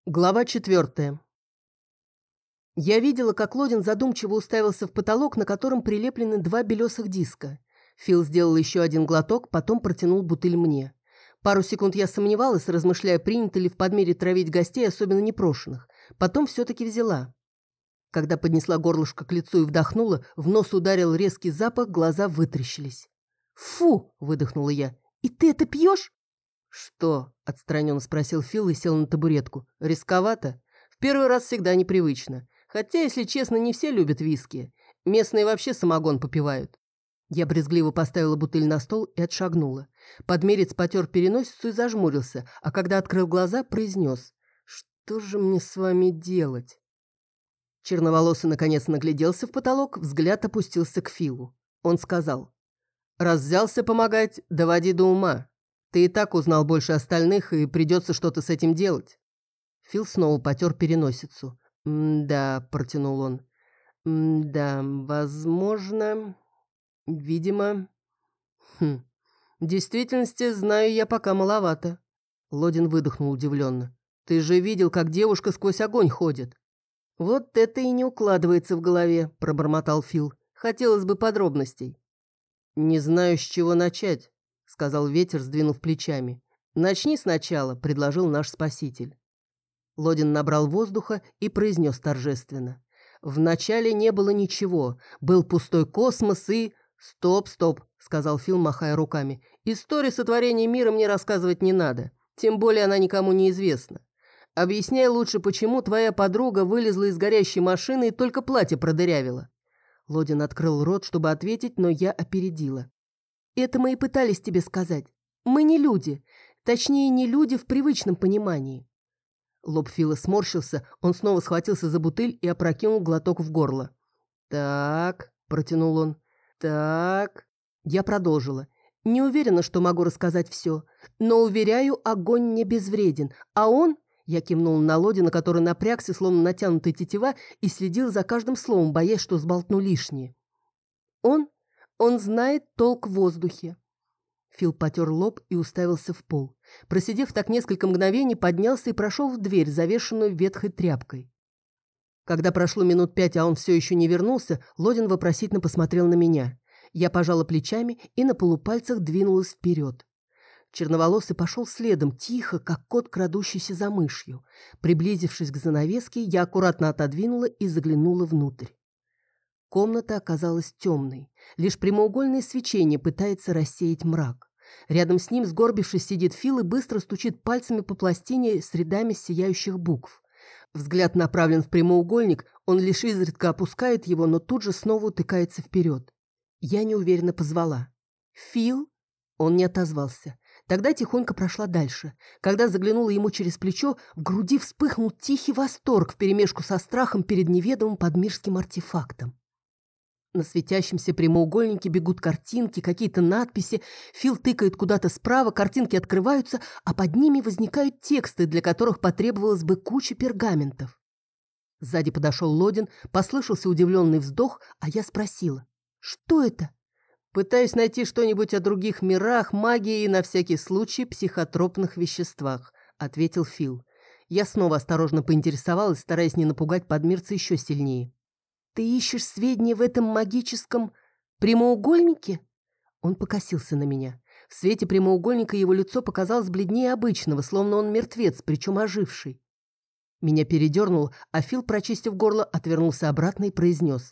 Глава 4. Я видела, как Лодин задумчиво уставился в потолок, на котором прилеплены два белесых диска. Фил сделал еще один глоток, потом протянул бутыль мне. Пару секунд я сомневалась, размышляя, принято ли в Подмире травить гостей, особенно непрошенных. Потом все-таки взяла. Когда поднесла горлышко к лицу и вдохнула, в нос ударил резкий запах, глаза вытрящились. «Фу!» – выдохнула я. «И ты это пьешь?» «Что?» – отстраненно спросил Фил и сел на табуретку. «Рисковато? В первый раз всегда непривычно. Хотя, если честно, не все любят виски. Местные вообще самогон попивают». Я брезгливо поставила бутыль на стол и отшагнула. Подмерец потер переносицу и зажмурился, а когда открыл глаза, произнес: «Что же мне с вами делать?» Черноволосый наконец нагляделся в потолок, взгляд опустился к Филу. Он сказал: «Раз взялся помогать, доводи до ума. Ты и так узнал больше остальных, и придется что-то с этим делать». Фил снова потер переносицу. «Да», — протянул он. «Да, возможно, видимо. В действительности, знаю я пока маловато». Лодин выдохнул удивленно. «Ты же видел, как девушка сквозь огонь ходит». «Вот это и не укладывается в голове», — пробормотал Фил. «Хотелось бы подробностей». «Не знаю, с чего начать», — сказал ветер, сдвинув плечами. «Начни сначала», — предложил наш спаситель. Лодин набрал воздуха и произнес торжественно: «Вначале не было ничего. Был пустой космос и...» «Стоп, стоп», — сказал Фил, махая руками. «Историю сотворения мира мне рассказывать не надо. Тем более она никому не известна. Объясняй лучше, почему твоя подруга вылезла из горящей машины и только платье продырявила». Лодин открыл рот, чтобы ответить, но я опередила. «Это мы и пытались тебе сказать. Мы не люди. Точнее, не люди в привычном понимании». Лоб Фила сморщился, он снова схватился за бутыль и опрокинул глоток в горло. «Так», — протянул он, — «так». Я продолжила. «Не уверена, что могу рассказать все, но, уверяю, огонь не безвреден, а он...» Я кивнул на Лодина, который напрягся, словно натянутая тетива, и следил за каждым словом, боясь, что сболтну лишнее. Он знает толк в воздухе». Фил потер лоб и уставился в пол. Просидев так несколько мгновений, поднялся и прошел в дверь, завешенную ветхой тряпкой. Когда прошло минут 5, а он все еще не вернулся, Лодин вопросительно посмотрел на меня. Я пожала плечами и на полупальцах двинулась вперед. Черноволосый пошел следом, тихо, как кот, крадущийся за мышью. Приблизившись к занавеске, я аккуратно отодвинула и заглянула внутрь. Комната оказалась темной. Лишь прямоугольное свечение пытается рассеять мрак. Рядом с ним, сгорбившись, сидит Фил и быстро стучит пальцами по пластине с рядами сияющих букв. Взгляд направлен в прямоугольник, он лишь изредка опускает его, но тут же снова утыкается вперед. Я неуверенно позвала: «Фил?» Он не отозвался. Тогда тихонько прошла дальше. Когда заглянула ему через плечо, в груди вспыхнул тихий восторг вперемешку со страхом перед неведомым подмирским артефактом. На светящемся прямоугольнике бегут картинки, какие-то надписи. Фил тыкает куда-то справа, картинки открываются, а под ними возникают тексты, для которых потребовалось бы куча пергаментов. Сзади подошел Лодин, послышался удивленный вздох, а я спросила: «Что это?» «Пытаюсь найти что-нибудь о других мирах, магии и, на всякий случай, психотропных веществах», — ответил Фил. Я снова осторожно поинтересовалась, стараясь не напугать подмирца еще сильнее. «Ты ищешь сведения в этом магическом прямоугольнике?» Он покосился на меня. В свете прямоугольника его лицо показалось бледнее обычного, словно он мертвец, причем оживший. Меня передернул, а Фил, прочистив горло, отвернулся обратно и произнес: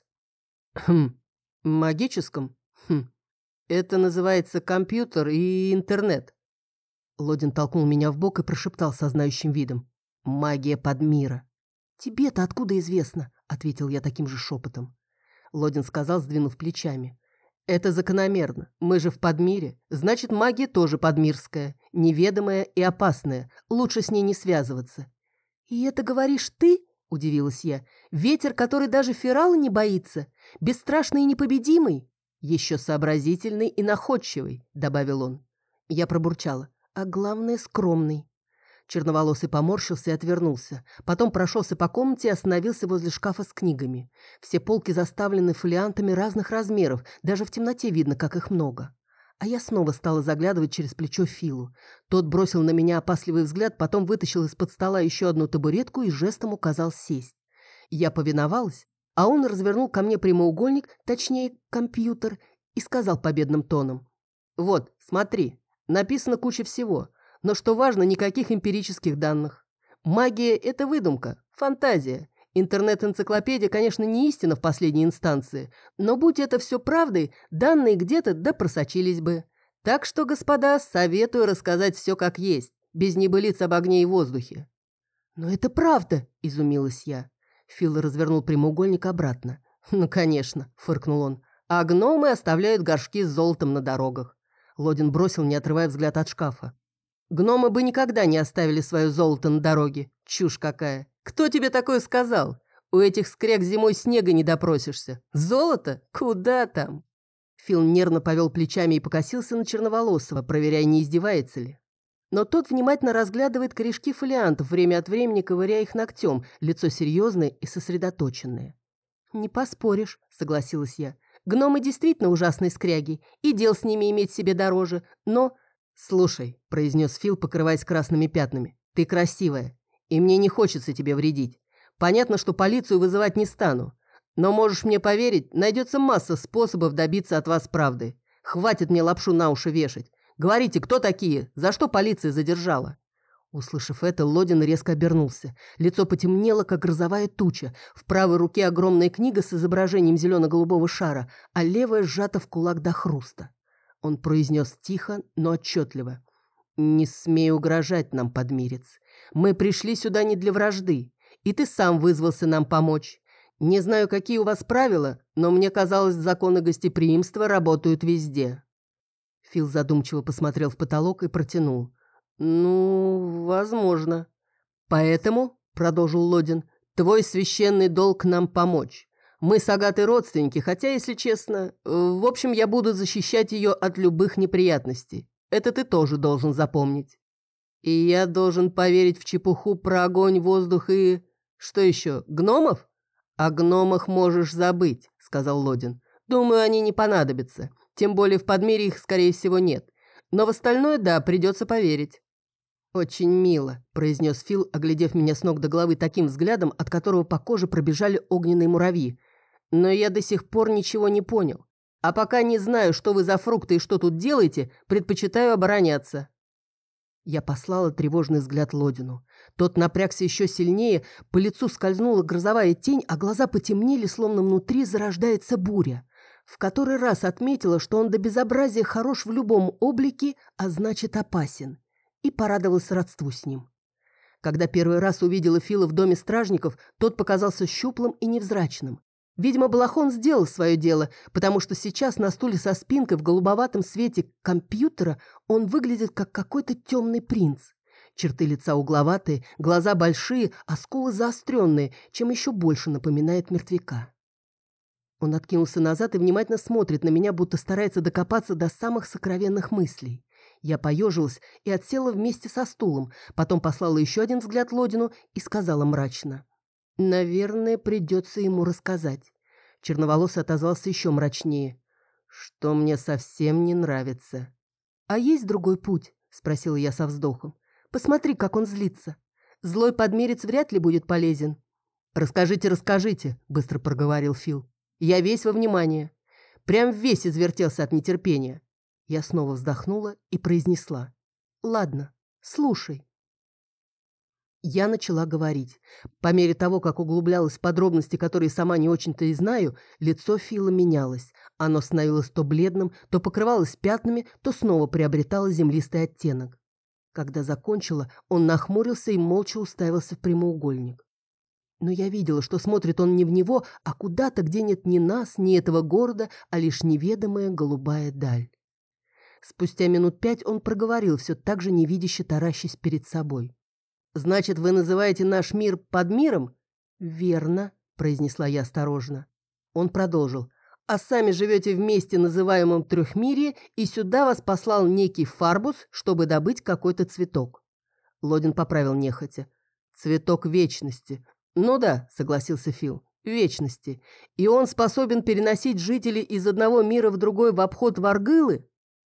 «Магическом? Это называется компьютер и интернет». Лодин толкнул меня в бок и прошептал со знающим видом: «Магия Подмира». «Тебе-то откуда известно?» — ответил я таким же шепотом. Лодин сказал, сдвинув плечами: «Это закономерно. Мы же в Подмире. Значит, магия тоже подмирская, неведомая и опасная. Лучше с ней не связываться». «И это говоришь ты?» — удивилась я. «Ветер, который даже Ферала не боится? Бесстрашный и непобедимый?» «Еще сообразительный и находчивый», — добавил он. Я пробурчала: «А главное, скромный». Черноволосый поморщился и отвернулся. Потом прошелся по комнате и остановился возле шкафа с книгами. Все полки заставлены фолиантами разных размеров, даже в темноте видно, как их много. А я снова стала заглядывать через плечо Филу. Тот бросил на меня опасливый взгляд, потом вытащил из-под стола еще одну табуретку и жестом указал сесть. Я повиновалась, а он развернул ко мне прямоугольник, точнее, компьютер, и сказал победным тоном: «Вот, смотри, написано куча всего, но что важно, никаких эмпирических данных. Магия – это выдумка, фантазия. Интернет-энциклопедия, конечно, не истина в последней инстанции, но будь это все правдой, данные где-то да просочились бы. Так что, господа, советую рассказать все как есть, без небылиц об огне и воздухе». «Но это правда», – изумилась я. Фил развернул прямоугольник обратно. «Ну, конечно», – фыркнул он. «А гномы оставляют горшки с золотом на дорогах». Лодин бросил, не отрывая взгляд от шкафа. «Гномы бы никогда не оставили свое золото на дороге. Чушь какая! Кто тебе такое сказал? У этих скряг зимой снега не допросишься. Золото? Куда там?» Фил нервно повел плечами и покосился на Черноволосого, проверяя, не издевается ли. Но тот внимательно разглядывает корешки фолиантов, время от времени ковыряя их ногтем, лицо серьезное и сосредоточенное. «Не поспоришь», — согласилась я. «Гномы действительно ужасные скряги, и дел с ними иметь себе дороже, но...» «Слушай», — произнес Фил, покрываясь красными пятнами, — «ты красивая, и мне не хочется тебе вредить. Понятно, что полицию вызывать не стану, но можешь мне поверить, найдется масса способов добиться от вас правды. Хватит мне лапшу на уши вешать. Говорите, кто такие? За что полиция задержала?» Услышав это, Лодин резко обернулся. Лицо потемнело, как грозовая туча. В правой руке огромная книга с изображением зелено-голубого шара, а левая сжата в кулак до хруста. Он произнес тихо, но отчетливо: «Не смей угрожать нам, подмирец. Мы пришли сюда не для вражды, и ты сам вызвался нам помочь. Не знаю, какие у вас правила, но мне казалось, законы гостеприимства работают везде». Фил задумчиво посмотрел в потолок и протянул: «Ну, возможно. Поэтому, — продолжил Лодин, — твой священный долг нам помочь. Мы с Агатой родственники, хотя, если честно, в общем, я буду защищать ее от любых неприятностей. Это ты тоже должен запомнить. И я должен поверить в чепуху про огонь, воздух и... Что еще, гномов? О гномах можешь забыть, — сказал Лодин. Думаю, они не понадобятся. Тем более в Подмире их, скорее всего, нет. Но в остальное, да, придется поверить». «Очень мило», – произнес Фил, оглядев меня с ног до головы таким взглядом, от которого по коже пробежали огненные муравьи. «Но я до сих пор ничего не понял. А пока не знаю, что вы за фрукты и что тут делаете, предпочитаю обороняться». Я послала тревожный взгляд Лодину. Тот напрягся еще сильнее, по лицу скользнула грозовая тень, а глаза потемнели, словно внутри зарождается буря. В который раз отметила, что он до безобразия хорош в любом облике, а значит опасен. И порадовалась родству с ним. Когда первый раз увидела Фила в доме стражников, тот показался щуплым и невзрачным. Видимо, балахон сделал свое дело, потому что сейчас на стуле со спинкой в голубоватом свете компьютера он выглядит как какой-то темный принц. Черты лица угловатые, глаза большие, а скулы заостренные, чем еще больше напоминает мертвяка. Он откинулся назад и внимательно смотрит на меня, будто старается докопаться до самых сокровенных мыслей. Я поежилась и отсела вместе со стулом, потом послала еще один взгляд Лодину и сказала мрачно: «Наверное, придется ему рассказать». Черноволосый отозвался еще мрачнее: «Что мне совсем не нравится». «А есть другой путь?» – спросила я со вздохом. «Посмотри, как он злится. Злой подмерец вряд ли будет полезен». «Расскажите, расскажите», – быстро проговорил Фил. «Я весь во внимание. Прям весь извертелся от нетерпения». Я снова вздохнула и произнесла: «Ладно, слушай». Я начала говорить. По мере того, как углублялась в подробности, которые сама не очень-то и знаю, лицо Фила менялось. Оно становилось то бледным, то покрывалось пятнами, то снова приобретало землистый оттенок. Когда закончила, он нахмурился и молча уставился в прямоугольник. Но я видела, что смотрит он не в него, а куда-то, где нет ни нас, ни этого города, а лишь неведомая голубая даль. Спустя минут 5 он проговорил, все так же невидяще таращась перед собой: «Значит, вы называете наш мир Подмиром?» «Верно», — произнесла я осторожно. Он продолжил: «А сами живете в месте, называемом Трехмирье, и сюда вас послал некий Фарбус, чтобы добыть какой-то цветок». Лодин поправил нехотя: «Цветок вечности». «Ну да», — согласился Фил, — «вечности. И он способен переносить жителей из одного мира в другой в обход Варгылы?»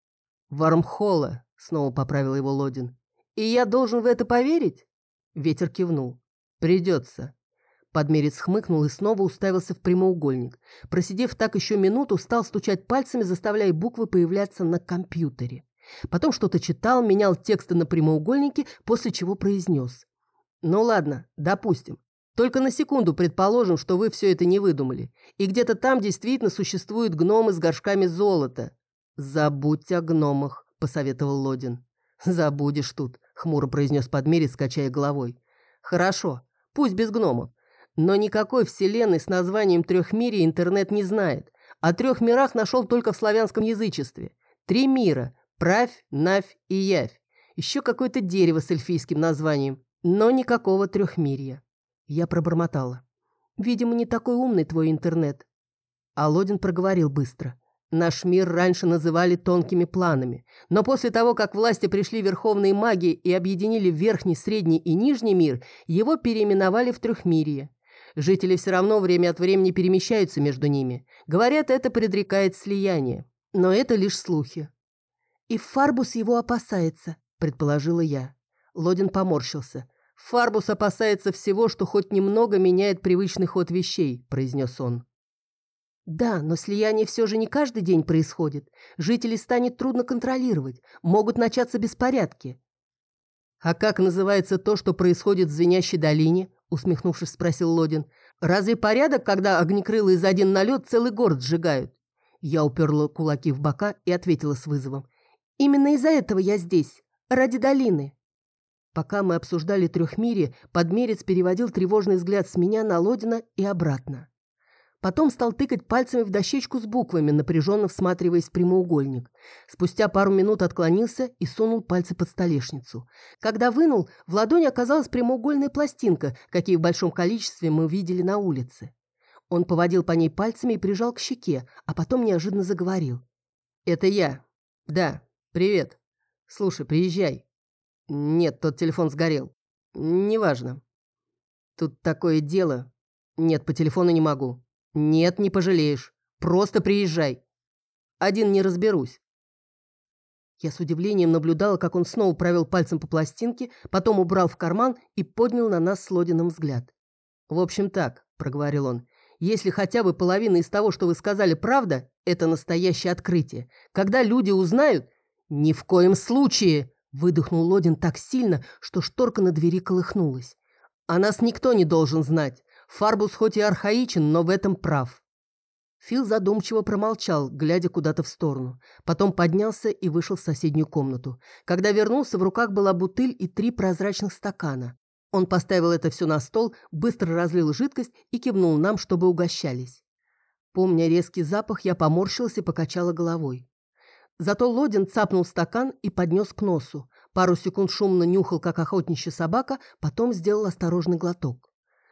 «Вармхолла», — снова поправил его Лодин. «И я должен в это поверить?» Ветер кивнул. «Придется». Подмерец хмыкнул и снова уставился в прямоугольник. Просидев так еще минуту, стал стучать пальцами, заставляя буквы появляться на компьютере. Потом что-то читал, менял тексты на прямоугольнике, после чего произнес. «Ну ладно, допустим. Только на секунду предположим, что вы все это не выдумали. И где-то там действительно существуют гномы с горшками золота». «Забудь о гномах», — посоветовал Лодин. «Забудешь тут», — хмуро произнес Подмерец, качая головой. «Хорошо, пусть без гномов. Но никакой вселенной с названием Трехмирья интернет не знает. О 3 мирах нашел только в славянском язычестве. 3 мира – Правь, Навь и Явь. Еще какое-то дерево с эльфийским названием, но никакого Трехмирья». Я пробормотала. «Видимо, не такой умный твой интернет». А Лодин проговорил быстро. «Наш мир раньше называли тонкими планами, но после того, как власти пришли верховные маги и объединили верхний, средний и нижний мир, его переименовали в Трехмирье. Жители все равно время от времени перемещаются между ними. Говорят, это предрекает слияние. Но это лишь слухи». «И Фарбус его опасается», — предположила я. Лодин поморщился. «Фарбус опасается всего, что хоть немного меняет привычный ход вещей», — произнес он. «Да, но слияние все же не каждый день происходит. Жителей станет трудно контролировать. Могут начаться беспорядки». «А как называется то, что происходит в Звенящей долине?» — усмехнувшись, спросил Лодин. «Разве порядок, когда огнекрылые за один налет целый город сжигают?» Я уперла кулаки в бока и ответила с вызовом. «Именно из-за этого я здесь. Ради долины». Пока мы обсуждали Трехмирье, Подмерец переводил тревожный взгляд с меня на Лодина и обратно. Потом стал тыкать пальцами в дощечку с буквами, напряженно всматриваясь в прямоугольник. Спустя пару минут отклонился и сунул пальцы под столешницу. Когда вынул, в ладони оказалась прямоугольная пластинка, какие в большом количестве мы видели на улице. Он поводил по ней пальцами и прижал к щеке, а потом неожиданно заговорил. «Это я. Да, привет. Слушай, приезжай. Нет, тот телефон сгорел. Неважно. Тут такое дело. Нет, по телефону не могу. Нет, не пожалеешь. Просто приезжай. Один не разберусь». Я с удивлением наблюдала, как он снова провел пальцем по пластинке, потом убрал в карман и поднял на нас с Лодиным взгляд. «В общем так», — проговорил он, — «если хотя бы половина из того, что вы сказали, правда, это настоящее открытие. Когда люди узнают...» «Ни в коем случае!» — выдохнул Лодин так сильно, что шторка на двери колыхнулась. «О нас никто не должен знать. Фарбус хоть и архаичен, но в этом прав». Фил задумчиво промолчал, глядя куда-то в сторону. Потом поднялся и вышел в соседнюю комнату. Когда вернулся, в руках была бутыль и 3 прозрачных стакана. Он поставил это все на стол, быстро разлил жидкость и кивнул нам, чтобы угощались. Помня резкий запах, я поморщилась и покачала головой. Зато Лодин цапнул стакан и поднес к носу. Пару секунд шумно нюхал, как охотничья собака, потом сделал осторожный глоток.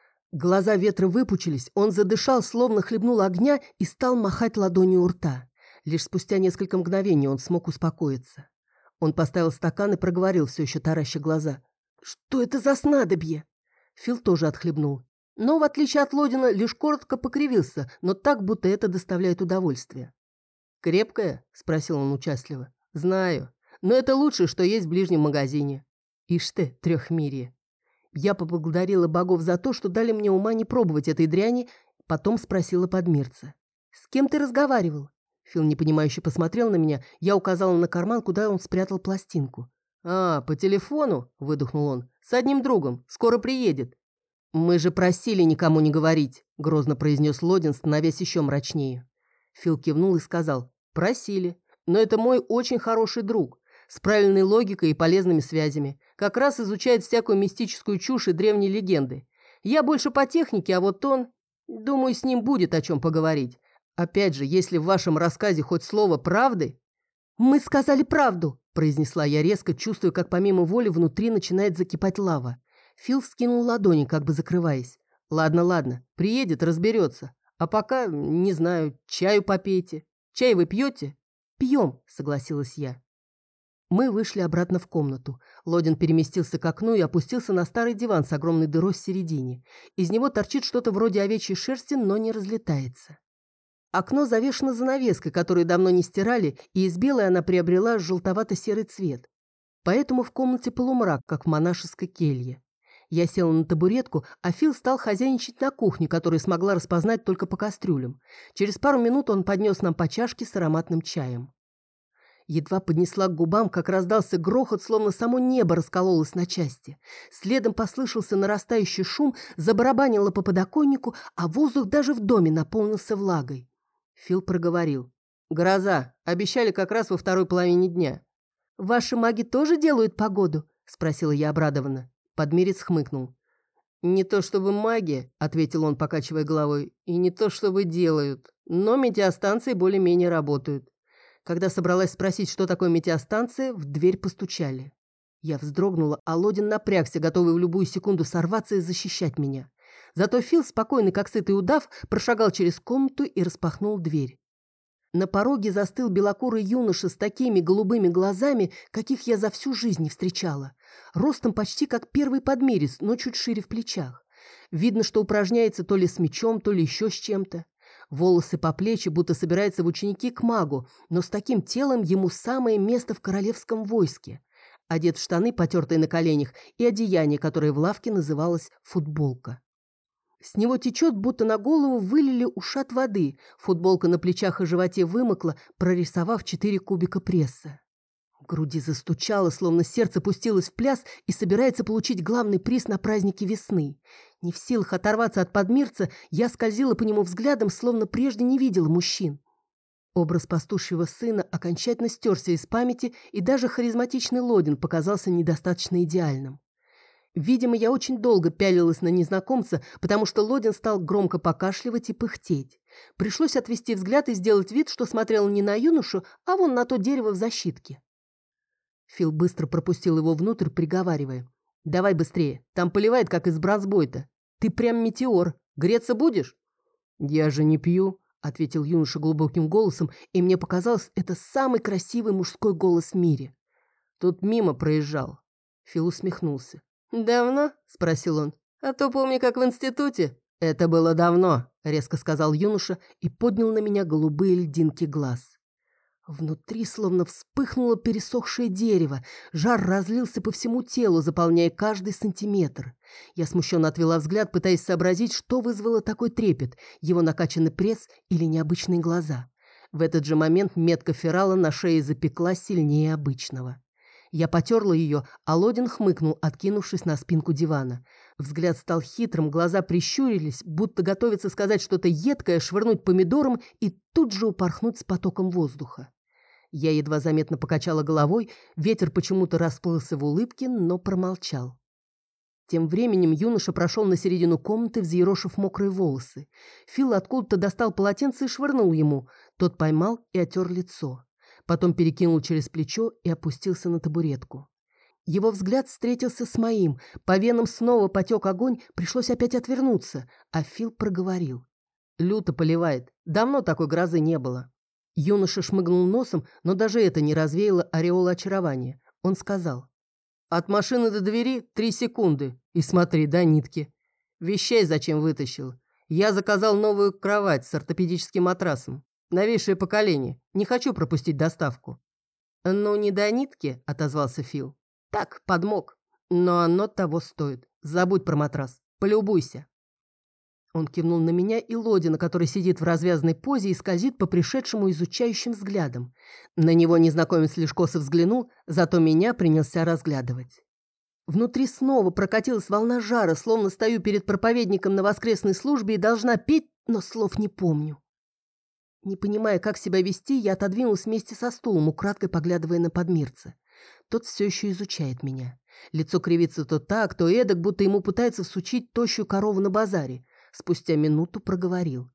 Глаза ветра выпучились, он задышал, словно хлебнул огня и стал махать ладонью у рта. Лишь спустя несколько мгновений он смог успокоиться. Он поставил стакан и проговорил, все еще тараща глаза. «Что это за снадобье?» Фил тоже отхлебнул. Но, в отличие от Лодина, лишь коротко покривился, но так, будто это доставляет удовольствие. «Крепкая?» – спросил он участливо. «Знаю. Но это лучшее, что есть в ближнем магазине». «Ишь ты, Трехмирье». Я поблагодарила богов за то, что дали мне ума не пробовать этой дряни, потом спросила Подмерца. «С кем ты разговаривал?» Фил непонимающе посмотрел на меня, я указала на карман, куда он спрятал пластинку. «А, по телефону?» – выдохнул он. «С одним другом. Скоро приедет». «Мы же просили никому не говорить», – грозно произнес Лодин, становясь еще мрачнее. Фил кивнул и сказал. «Просили. Но это мой очень хороший друг. С правильной логикой и полезными связями. Как раз изучает всякую мистическую чушь и древние легенды. Я больше по технике, а вот он... Думаю, с ним будет о чем поговорить. Опять же, если в вашем рассказе хоть слово правды...» «Мы сказали правду», – произнесла я резко, чувствуя, как помимо воли внутри начинает закипать лава. Фил вскинул ладони, как бы закрываясь. «Ладно, ладно. Приедет, разберется. А пока, не знаю, чаю попейте. Чай вы пьете?» «Пьем», – согласилась я. Мы вышли обратно в комнату. Лодин переместился к окну и опустился на старый диван с огромной дырой в середине. Из него торчит что-то вроде овечьей шерсти, но не разлетается. Окно завешено занавеской, которую давно не стирали, и из белой она приобрела желтовато-серый цвет. Поэтому в комнате полумрак, как в монашеской келье. Я села на табуретку, а Фил стал хозяйничать на кухне, которую смогла распознать только по кастрюлям. Через пару минут он поднес нам по чашке с ароматным чаем. Едва поднесла к губам, как раздался грохот, словно само небо раскололось на части. Следом послышался нарастающий шум, забарабанило по подоконнику, а воздух даже в доме наполнился влагой. Фил проговорил. «Гроза. Обещали как раз во второй половине дня». «Ваши маги тоже делают погоду?» – спросила я обрадованно. Подмерец хмыкнул. «Не то чтобы маги», – ответил он, покачивая головой, – «и не то чтобы делают, но метеостанции более-менее работают». Когда собралась спросить, что такое метеостанция, в дверь постучали. Я вздрогнула, а Лодин напрягся, готовый в любую секунду сорваться и защищать меня. Зато Фил, спокойный как сытый удав, прошагал через комнату и распахнул дверь. На пороге застыл белокурый юноша с такими голубыми глазами, каких я за всю жизнь не встречала. Ростом почти как первый подмерец, но чуть шире в плечах. Видно, что упражняется то ли с мечом, то ли еще с чем-то. Волосы по плечи, будто собирается в ученики к магу, но с таким телом ему самое место в королевском войске. Одет в штаны, потертые на коленях, и одеяние, которое в лавке называлось футболка. С него течет, будто на голову вылили ушат воды. Футболка на плечах и животе вымокла, прорисовав 4 кубика пресса. В груди застучало, словно сердце пустилось в пляс и собирается получить главный приз на празднике весны. Не в силах оторваться от подмирца, я скользила по нему взглядом, словно прежде не видела мужчин. Образ пастушьего сына окончательно стерся из памяти, и даже харизматичный Лодин показался недостаточно идеальным. Видимо, я очень долго пялилась на незнакомца, потому что Лодин стал громко покашливать и пыхтеть. Пришлось отвести взгляд и сделать вид, что смотрел не на юношу, а вон на то дерево в защитке. Фил быстро пропустил его внутрь, приговаривая. «Давай быстрее, там поливает, как из бразбойта. Ты прям метеор. Греться будешь?» «Я же не пью», — ответил юноша глубоким голосом, и мне показалось, это самый красивый мужской голос в мире. «Тут мимо проезжал». Фил усмехнулся. «Давно?» – спросил он. «А то помню, как в институте». «Это было давно», – резко сказал юноша и поднял на меня голубые льдинки глаз. Внутри словно вспыхнуло пересохшее дерево, жар разлился по всему телу, заполняя каждый сантиметр. Я смущенно отвела взгляд, пытаясь сообразить, что вызвало такой трепет, его накачанный пресс или необычные глаза. В этот же момент метка феррала на шее запеклась сильнее обычного. Я потерла ее, а Лодин хмыкнул, откинувшись на спинку дивана. Взгляд стал хитрым, глаза прищурились, будто готовится сказать что-то едкое, швырнуть помидором и тут же упорхнуть с потоком воздуха. Я едва заметно покачала головой, ветер почему-то расплылся в улыбке, но промолчал. Тем временем юноша прошел на середину комнаты, взъерошив мокрые волосы. Фил откуда-то достал полотенце и швырнул ему. Тот поймал и отер лицо. Потом перекинул через плечо и опустился на табуретку. Его взгляд встретился с моим. По венам снова потек огонь, пришлось опять отвернуться, а Фил проговорил. «Люто поливает. Давно такой грозы не было». Юноша шмыгнул носом, но даже это не развеяло ореола очарования. Он сказал. «От машины до двери 3 секунды. И смотри, до нитки. Вещей зачем вытащил? Я заказал новую кровать с ортопедическим матрасом. Новейшее поколение. Не хочу пропустить доставку». «Ну, не до нитки», — отозвался Фил. «Так, подмог. Но оно того стоит. Забудь про матрас. Полюбуйся». Он кивнул на меня и Лодина, который сидит в развязанной позе и скользит по пришедшему изучающим взглядам. На него незнакомец лишь косо взглянул, зато меня принялся разглядывать. Внутри снова прокатилась волна жара, словно стою перед проповедником на воскресной службе и должна петь, но слов не помню. Не понимая, как себя вести, я отодвинулась вместе со стулом, украдкой поглядывая на подмирца. Тот все еще изучает меня. Лицо кривится то так, то эдак, будто ему пытается всучить тощую корову на базаре. Спустя минуту проговорил.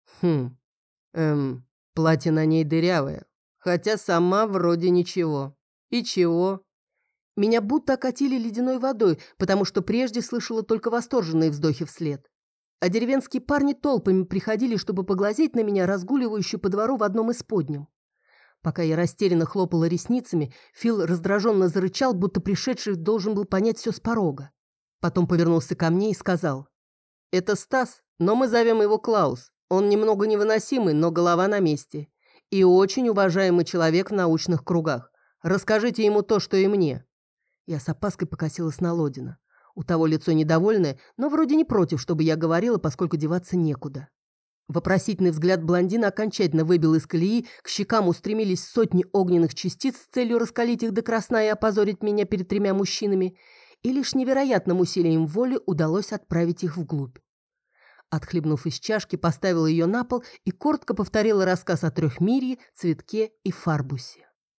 Платье на ней дырявое, хотя сама вроде ничего. И чего?» Меня будто окатили ледяной водой, потому что прежде слышала только восторженные вздохи вслед. А деревенские парни толпами приходили, чтобы поглазеть на меня, разгуливающую по двору в одном из подням. Пока я растерянно хлопала ресницами, Фил раздраженно зарычал, будто пришедший должен был понять все с порога. Потом повернулся ко мне и сказал. «Это Стас, но мы зовем его Клаус. Он немного невыносимый, но голова на месте. И очень уважаемый человек в научных кругах. Расскажите ему то, что и мне». Я с опаской покосилась на Лодина. У того лицо недовольное, но вроде не против, чтобы я говорила, поскольку деваться некуда. Вопросительный взгляд блондина окончательно выбил из колеи, к щекам устремились сотни огненных частиц с целью раскалить их до красна и опозорить меня перед 3 мужчинами, и лишь невероятным усилием воли удалось отправить их вглубь. Отхлебнув из чашки, поставила ее на пол и коротко повторила рассказ о Трехмирье, Цветке и Фарбусе.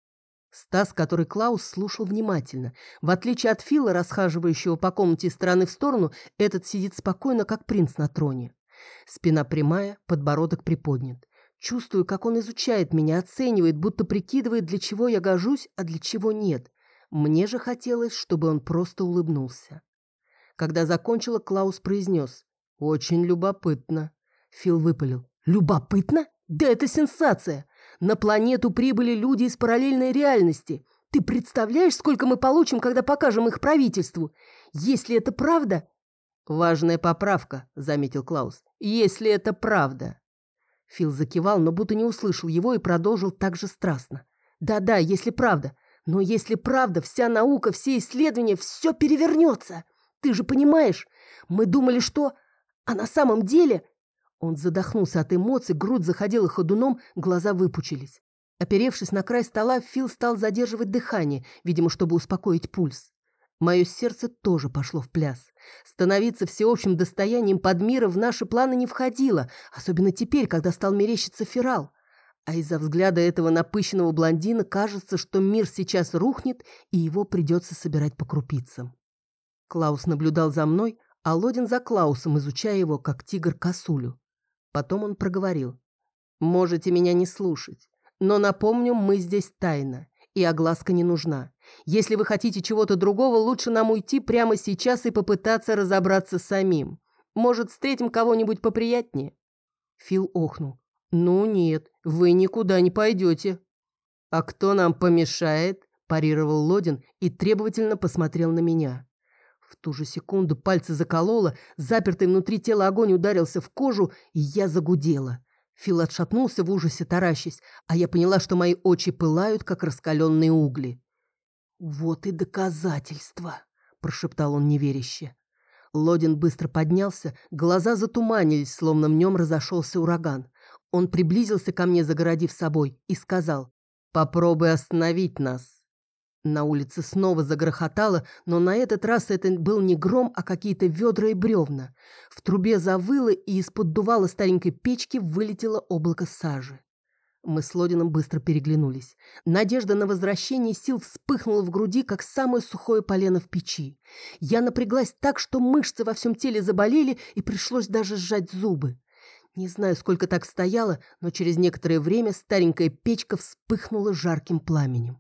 Стас, который Клаус слушал внимательно. В отличие от Фила, расхаживающего по комнате из стороны в сторону, этот сидит спокойно, как принц на троне. Спина прямая, подбородок приподнят. Чувствую, как он изучает меня, оценивает, будто прикидывает, для чего я гожусь, а для чего нет. Мне же хотелось, чтобы он просто улыбнулся. Когда закончила, Клаус произнес: «Очень любопытно». Фил выпалил: «Любопытно? Да это сенсация! На планету прибыли люди из параллельной реальности. Ты представляешь, сколько мы получим, когда покажем их правительству? Если это правда...» «Важная поправка», — заметил Клаус. «Если это правда». Фил закивал, но будто не услышал его и продолжил так же страстно. «Да-да, если правда. Но если правда, вся наука, все исследования, все перевернется. Ты же понимаешь, мы думали, что... А на самом деле...» Он задохнулся от эмоций, грудь заходила ходуном, глаза выпучились. Оперевшись на край стола, Фил стал задерживать дыхание, видимо, чтобы успокоить пульс. Мое сердце тоже пошло в пляс. Становиться всеобщим достоянием Подмира в наши планы не входило, особенно теперь, когда стал мерещиться Ферал. А из-за взгляда этого напыщенного блондина кажется, что мир сейчас рухнет, и его придется собирать по крупицам. Клаус наблюдал за мной, а Лодин за Клаусом, изучая его, как тигр косулю. Потом он проговорил: «Можете меня не слушать, но напомню, мы здесь тайно, и огласка не нужна. Если вы хотите чего-то другого, лучше нам уйти прямо сейчас и попытаться разобраться самим. Может, встретим кого-нибудь поприятнее?» Фил охнул. «Ну нет, вы никуда не пойдете». «А кто нам помешает?» – парировал Лодин и требовательно посмотрел на меня. В ту же секунду пальцы закололо, запертый внутри тела огонь ударился в кожу, и я загудела. Фил отшатнулся в ужасе, таращась, а я поняла, что мои очи пылают, как раскаленные угли. «Вот и доказательство», – прошептал он неверяще. Лодин быстро поднялся, глаза затуманились, словно в нем разошелся ураган. Он приблизился ко мне, загородив собой, и сказал: «Попробуй остановить нас». На улице снова загрохотало, но на этот раз это был не гром, а какие-то ведра и бревна. В трубе завыло, и из-под дувала старенькой печки вылетело облако сажи. Мы с Лодином быстро переглянулись. Надежда на возвращение сил вспыхнула в груди, как самое сухое полено в печи. Я напряглась так, что мышцы во всем теле заболели, и пришлось даже сжать зубы. Не знаю, сколько так стояла, но через некоторое время старенькая печка вспыхнула жарким пламенем.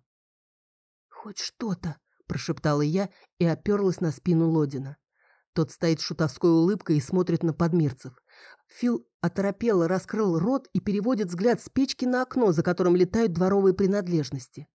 «Хоть что-то», – прошептала я и оперлась на спину Лодина. Тот стоит с шутовской улыбкой и смотрит на подмирцев. Фил оторопело раскрыл рот и переводит взгляд с печки на окно, за которым летают дворовые принадлежности.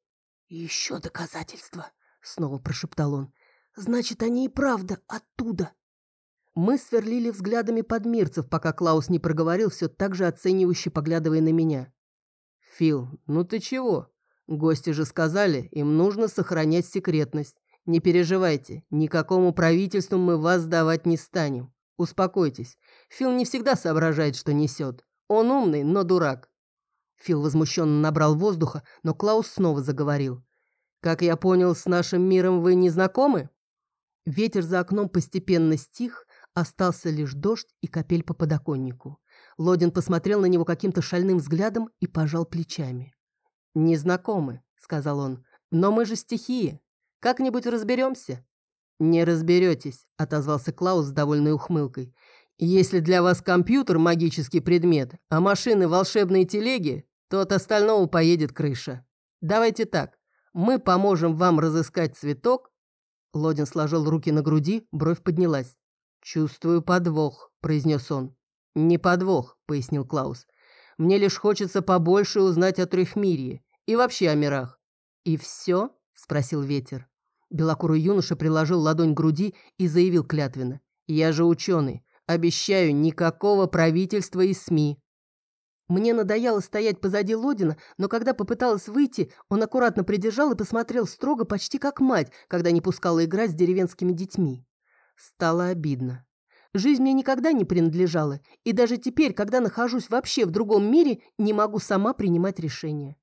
«Еще доказательства», – снова прошептал он. «Значит, они и правда оттуда». Мы сверлили взглядами подмирцев, пока Клаус не проговорил, все так же оценивающе поглядывая на меня. «Фил, ну ты чего? Гости же сказали, им нужно сохранять секретность. Не переживайте, никакому правительству мы вас сдавать не станем. Успокойтесь. Фил не всегда соображает, что несет. Он умный, но дурак». Фил возмущенно набрал воздуха, но Клаус снова заговорил. «Как я понял, с нашим миром вы не знакомы?» Ветер за окном постепенно стих, остался лишь дождь и капель по подоконнику. Лодин посмотрел на него каким-то шальным взглядом и пожал плечами. «Не знакомы», — сказал он, — «но мы же стихии. Как-нибудь разберемся». «Не разберетесь», — отозвался Клаус с довольной ухмылкой. «Если для вас компьютер — магический предмет, а машины — волшебные телеги, то от остального поедет крыша. Давайте так, мы поможем вам разыскать цветок». Лодин сложил руки на груди, бровь поднялась. «Чувствую подвох», — произнес он. «Не подвох», — пояснил Клаус. «Мне лишь хочется побольше узнать о Трехмирье и вообще о мирах». «И все?» — спросил ветер. Белокурый юноша приложил ладонь к груди и заявил клятвенно. «Я же ученый. Обещаю, никакого правительства и СМИ». Мне надоело стоять позади Лодина, но когда попыталась выйти, он аккуратно придержал и посмотрел строго, почти как мать, когда не пускала играть с деревенскими детьми. Стало обидно. Жизнь мне никогда не принадлежала, и даже теперь, когда нахожусь вообще в другом мире, не могу сама принимать решения.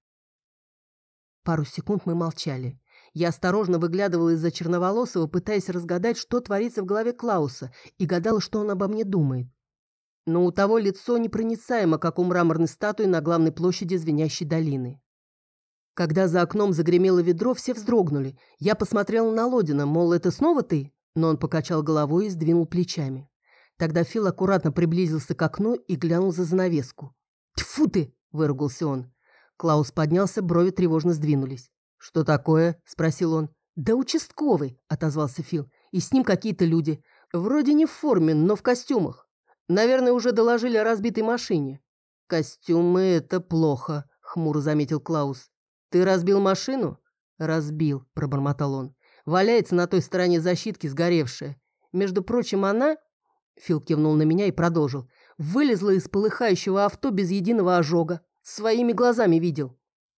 Пару секунд мы молчали. Я осторожно выглядывала из-за черноволосого, пытаясь разгадать, что творится в голове Клауса, и гадала, что он обо мне думает. Но у того лицо непроницаемо, как у мраморной статуи на главной площади звенящей долины. Когда за окном загремело ведро, все вздрогнули. Я посмотрела на Лодина, мол, это снова ты? Но он покачал головой и сдвинул плечами. Тогда Фил аккуратно приблизился к окну и глянул за занавеску. «Тьфу ты!» – выругался он. Клаус поднялся, брови тревожно сдвинулись. «Что такое?» – спросил он. «Да участковый!» – отозвался Фил. «И с ним какие-то люди. Вроде не в форме, но в костюмах. Наверное, уже доложили о разбитой машине». «Костюмы – это плохо», – хмуро заметил Клаус. «Ты разбил машину?» «Разбил», – пробормотал он. «Валяется на той стороне защитки сгоревшая. Между прочим, она...» Фил кивнул на меня и продолжил. «Вылезла из полыхающего авто без единого ожога. Своими глазами видел».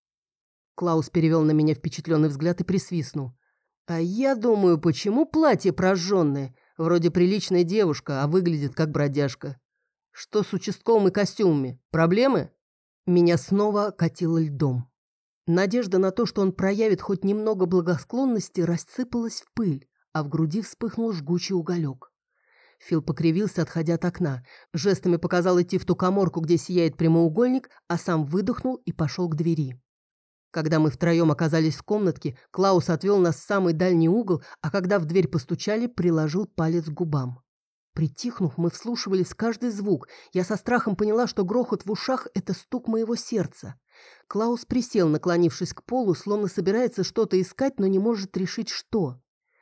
Клаус перевел на меня впечатленный взгляд и присвистнул. «А я думаю, почему платье прожженное? Вроде приличная девушка, а выглядит как бродяжка. Что с участковым и костюмами? Проблемы?» Меня снова окатило льдом. Надежда на то, что он проявит хоть немного благосклонности, рассыпалась в пыль, а в груди вспыхнул жгучий уголек. Фил покривился, отходя от окна. Жестами показал идти в ту каморку, где сияет прямоугольник, а сам выдохнул и пошел к двери. Когда мы втроем оказались в комнатке, Клаус отвел нас в самый дальний угол, а когда в дверь постучали, приложил палец к губам. Притихнув, мы вслушивались в каждый звук. Я со страхом поняла, что грохот в ушах – это стук моего сердца. Клаус присел, наклонившись к полу, словно собирается что-то искать, но не может решить, что.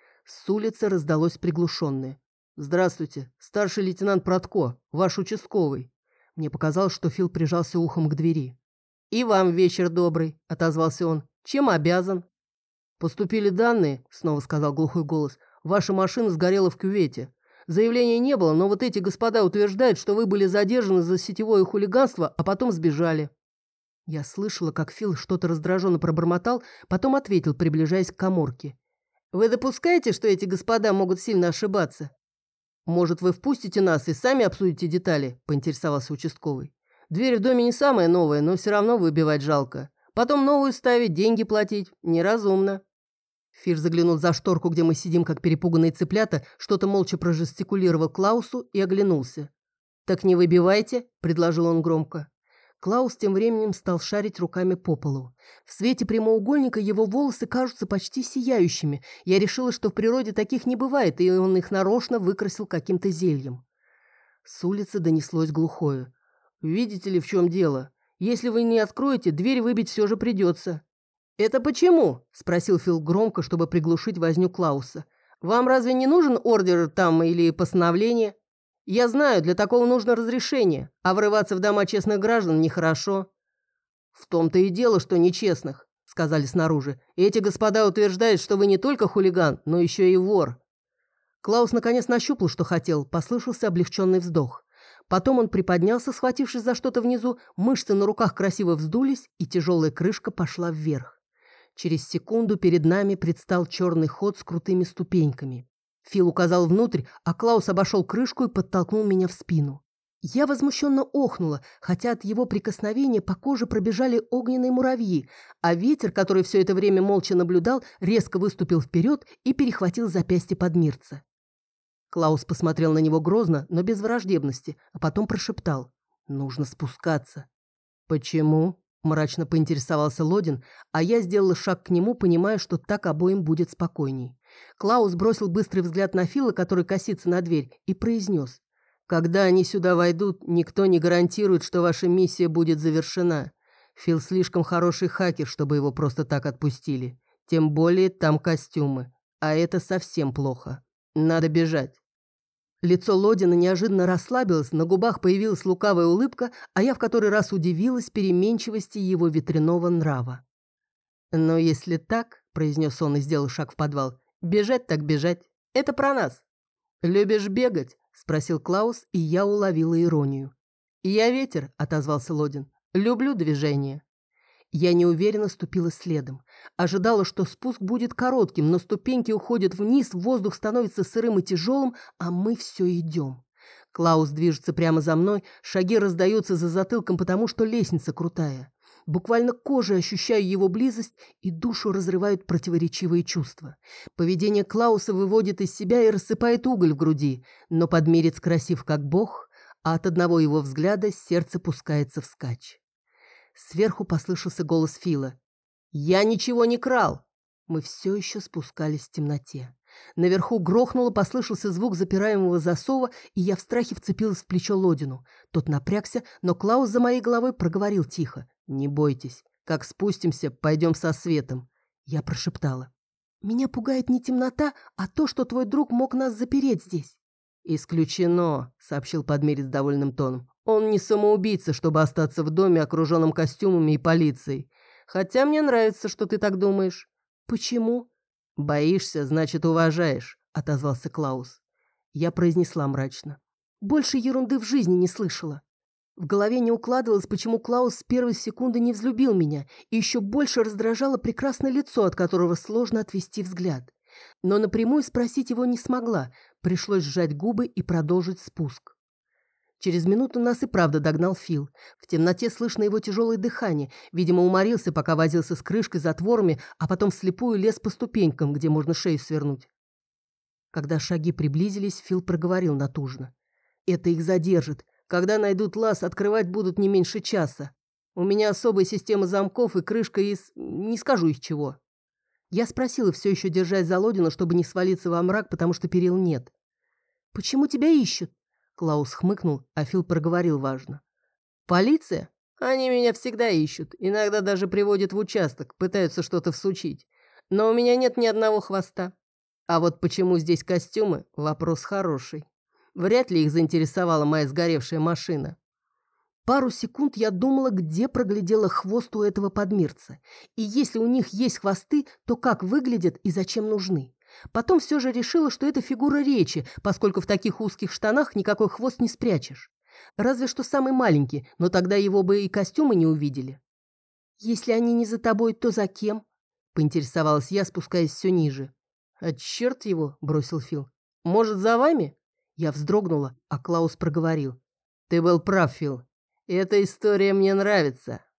С улицы раздалось приглушенное. «Здравствуйте, старший лейтенант Протко, ваш участковый». Мне показалось, что Фил прижался ухом к двери. «И вам вечер добрый», — отозвался он. «Чем обязан?» «Поступили данные», — снова сказал глухой голос. «Ваша машина сгорела в кювете. Заявления не было, но вот эти господа утверждают, что вы были задержаны за сетевое хулиганство, а потом сбежали». Я слышала, как Фил что-то раздраженно пробормотал, потом ответил, приближаясь к каморке. «Вы допускаете, что эти господа могут сильно ошибаться?» «Может, вы впустите нас и сами обсудите детали?» – поинтересовался участковый. «Дверь в доме не самая новая, но все равно выбивать жалко. Потом новую ставить, деньги платить. Неразумно». Фиш заглянул за шторку, где мы сидим, как перепуганные цыплята, что-то молча прожестикулировал Клаусу и оглянулся. «Так не выбивайте», – предложил он громко. Клаус тем временем стал шарить руками по полу. В свете прямоугольника его волосы кажутся почти сияющими. Я решила, что в природе таких не бывает, и он их нарочно выкрасил каким-то зельем. С улицы донеслось глухое. «Видите ли, в чем дело? Если вы не откроете, дверь выбить все же придется». «Это почему?» – спросил Фил громко, чтобы приглушить возню Клауса. «Вам разве не нужен ордер там или постановление? Я знаю, для такого нужно разрешение, а врываться в дома честных граждан нехорошо». «В том-то и дело, что нечестных», — сказали снаружи. «И эти господа утверждают, что вы не только хулиган, но еще и вор». Клаус наконец нащупал, что хотел, послышался облегченный вздох. Потом он приподнялся, схватившись за что-то внизу, мышцы на руках красиво вздулись, и тяжелая крышка пошла вверх. Через секунду перед нами предстал черный ход с крутыми ступеньками. Фил указал внутрь, а Клаус обошел крышку и подтолкнул меня в спину. Я возмущенно охнула, хотя от его прикосновения по коже пробежали огненные муравьи, а ветер, который все это время молча наблюдал, резко выступил вперед и перехватил запястье подмирца. Клаус посмотрел на него грозно, но без враждебности, а потом прошептал: «Нужно спускаться». «Почему?» – мрачно поинтересовался Лодин, а я сделала шаг к нему, понимая, что так обоим будет спокойней. Клаус бросил быстрый взгляд на Фила, который косится на дверь, и произнес: «Когда они сюда войдут, никто не гарантирует, что ваша миссия будет завершена. Фил слишком хороший хакер, чтобы его просто так отпустили. Тем более там костюмы. А это совсем плохо. Надо бежать». Лицо Лодина неожиданно расслабилось, на губах появилась лукавая улыбка, а я в который раз удивилась переменчивости его ветряного нрава. «Но если так, — произнес он и сделал шаг в подвал, — бежать так бежать. Это про нас. Любишь бегать? – спросил Клаус, и я уловила иронию. «Я ветер», – отозвался Лодин. «Люблю движение». Я неуверенно ступила следом. Ожидала, что спуск будет коротким, но ступеньки уходят вниз, воздух становится сырым и тяжелым, а мы все идем. Клаус движется прямо за мной, шаги раздаются за затылком, потому что лестница крутая. Буквально кожей ощущаю его близость, и душу разрывают противоречивые чувства. Поведение Клауса выводит из себя и рассыпает уголь в груди, но подмерец красив как бог, а от одного его взгляда сердце пускается вскачь. Сверху послышался голос Фила. «Я ничего не крал!» Мы все еще спускались в темноте. Наверху грохнуло, послышался звук запираемого засова, и я в страхе вцепилась в плечо Лодину. Тот напрягся, но Клаус за моей головой проговорил тихо. «Не бойтесь. Как спустимся, пойдем со светом». Я прошептала. «Меня пугает не темнота, а то, что твой друг мог нас запереть здесь». «Исключено», — сообщил подмерец довольным тоном. «Он не самоубийца, чтобы остаться в доме, окруженном костюмами и полицией. Хотя мне нравится, что ты так думаешь». «Почему?» «Боишься, значит, уважаешь», — отозвался Клаус. Я произнесла мрачно. «Больше ерунды в жизни не слышала». В голове не укладывалось, почему Клаус с первой секунды не взлюбил меня, и еще больше раздражало прекрасное лицо, от которого сложно отвести взгляд. Но напрямую спросить его не смогла, пришлось сжать губы и продолжить спуск. Через минуту нас и правда догнал Фил. В темноте слышно его тяжелое дыхание. Видимо, уморился, пока возился с крышкой, затворами, а потом вслепую лез по ступенькам, где можно шею свернуть. Когда шаги приблизились, Фил проговорил натужно. «Это их задержит. Когда найдут лаз, открывать будут не меньше часа. У меня особая система замков и крышка из... не скажу из чего». Я спросила, все еще держась за Лодина, чтобы не свалиться во мрак, потому что перил нет. «Почему тебя ищут?» Клаус хмыкнул, а Фил проговорил важно. «Полиция? Они меня всегда ищут, иногда даже приводят в участок, пытаются что-то всучить. Но у меня нет ни одного хвоста. А вот почему здесь костюмы – вопрос хороший. Вряд ли их заинтересовала моя сгоревшая машина». Пару секунд я думала, где проглядела хвост у этого подмирца. И если у них есть хвосты, то как выглядят и зачем нужны? Потом все же решила, что это фигура речи, поскольку в таких узких штанах никакой хвост не спрячешь. Разве что самый маленький, но тогда его бы и костюмы не увидели. «Если они не за тобой, то за кем?» — поинтересовалась я, спускаясь все ниже. «А черт его!» — бросил Фил. «Может, за вами?» Я вздрогнула, а Клаус проговорил. «Ты был прав, Фил. Эта история мне нравится.